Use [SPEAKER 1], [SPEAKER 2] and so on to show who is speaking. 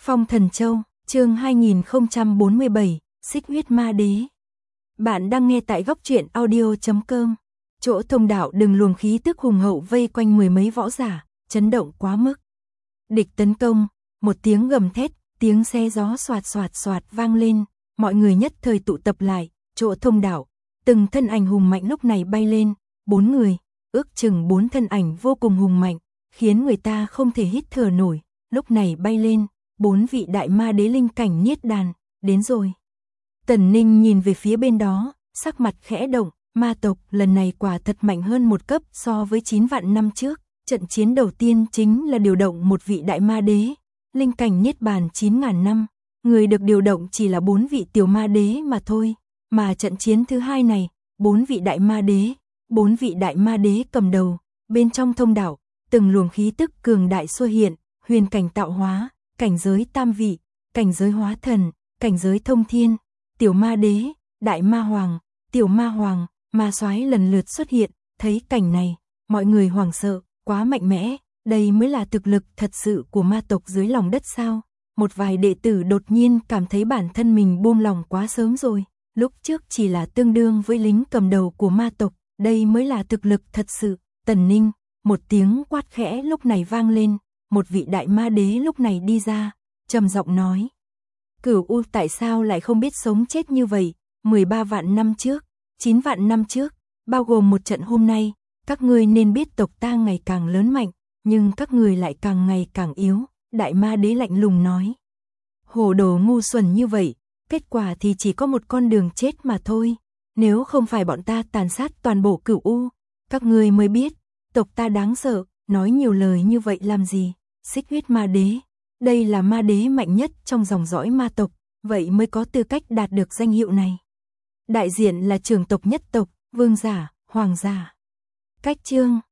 [SPEAKER 1] Phong Thần Châu, chương 2047, Xích Huyết Ma Đế. Bạn đang nghe tại góc truyện audio.com. Chỗ thông đạo đừng luồng khí tức hùng hậu vây quanh mười mấy võ giả, chấn động quá mức. Địch tấn công, một tiếng gầm thét, tiếng xe gió xoạt xoạt xoạt vang lên, mọi người nhất thời tụ tập lại, chỗ thông đạo, từng thân ảnh hùng mạnh lúc này bay lên, 4 người, ước chừng 4 thân ảnh vô cùng hùng mạnh, khiến người ta không thể hít thở nổi, lúc này bay lên, 4 vị đại ma đế linh cảnh niết đàn, đến rồi. Tần Ninh nhìn về phía bên đó, sắc mặt khẽ động, ma tộc lần này quả thật mạnh hơn một cấp so với 9 vạn năm trước, trận chiến đầu tiên chính là điều động một vị đại ma đế, linh cảnh niết bàn 9.000 năm, người được điều động chỉ là 4 vị tiểu ma đế mà thôi, mà trận chiến thứ hai này, 4 vị đại ma đế cầm đầu, bên trong thông đạo, từng luồng khí tức cường đại xuất hiện, huyền cảnh tạo hóa, cảnh giới tam vị, cảnh giới hóa thần, cảnh giới thông thiên, tiểu ma đế, đại ma hoàng, tiểu ma hoàng, ma soái lần lượt xuất hiện, thấy cảnh này, mọi người hoảng sợ, quá mạnh mẽ, đây mới là thực lực thật sự của ma tộc dưới lòng đất sao? Một vài đệ tử đột nhiên cảm thấy bản thân mình buông lòng quá sớm rồi, lúc trước chỉ là tương đương với lính cầm đầu của ma tộc, đây mới là thực lực thật sự. Tần Ninh, một tiếng quát khẽ lúc này vang lên, một vị đại ma đế lúc này đi ra, trầm giọng nói: Cửu U tại sao lại không biết sống chết như vậy, 13 vạn năm trước, 9 vạn năm trước, bao gồm một trận hôm nay, các ngươi nên biết tộc ta ngày càng lớn mạnh, nhưng các ngươi lại càng ngày càng yếu, đại ma đế lạnh lùng nói. Hồ đồ ngu xuẩn như vậy, kết quả thì chỉ có một con đường chết mà thôi, nếu không phải bọn ta tàn sát toàn bộ Cửu U, các ngươi mới biết, tộc ta đáng sợ, nói nhiều lời như vậy làm gì, Xích Huyết Ma Đế. Đây là ma đế mạnh nhất trong dòng dõi ma tộc, vậy mới có tư cách đạt được danh hiệu này. Đại diện là trưởng tộc nhất tộc, vương giả, hoàng giả. Cách chương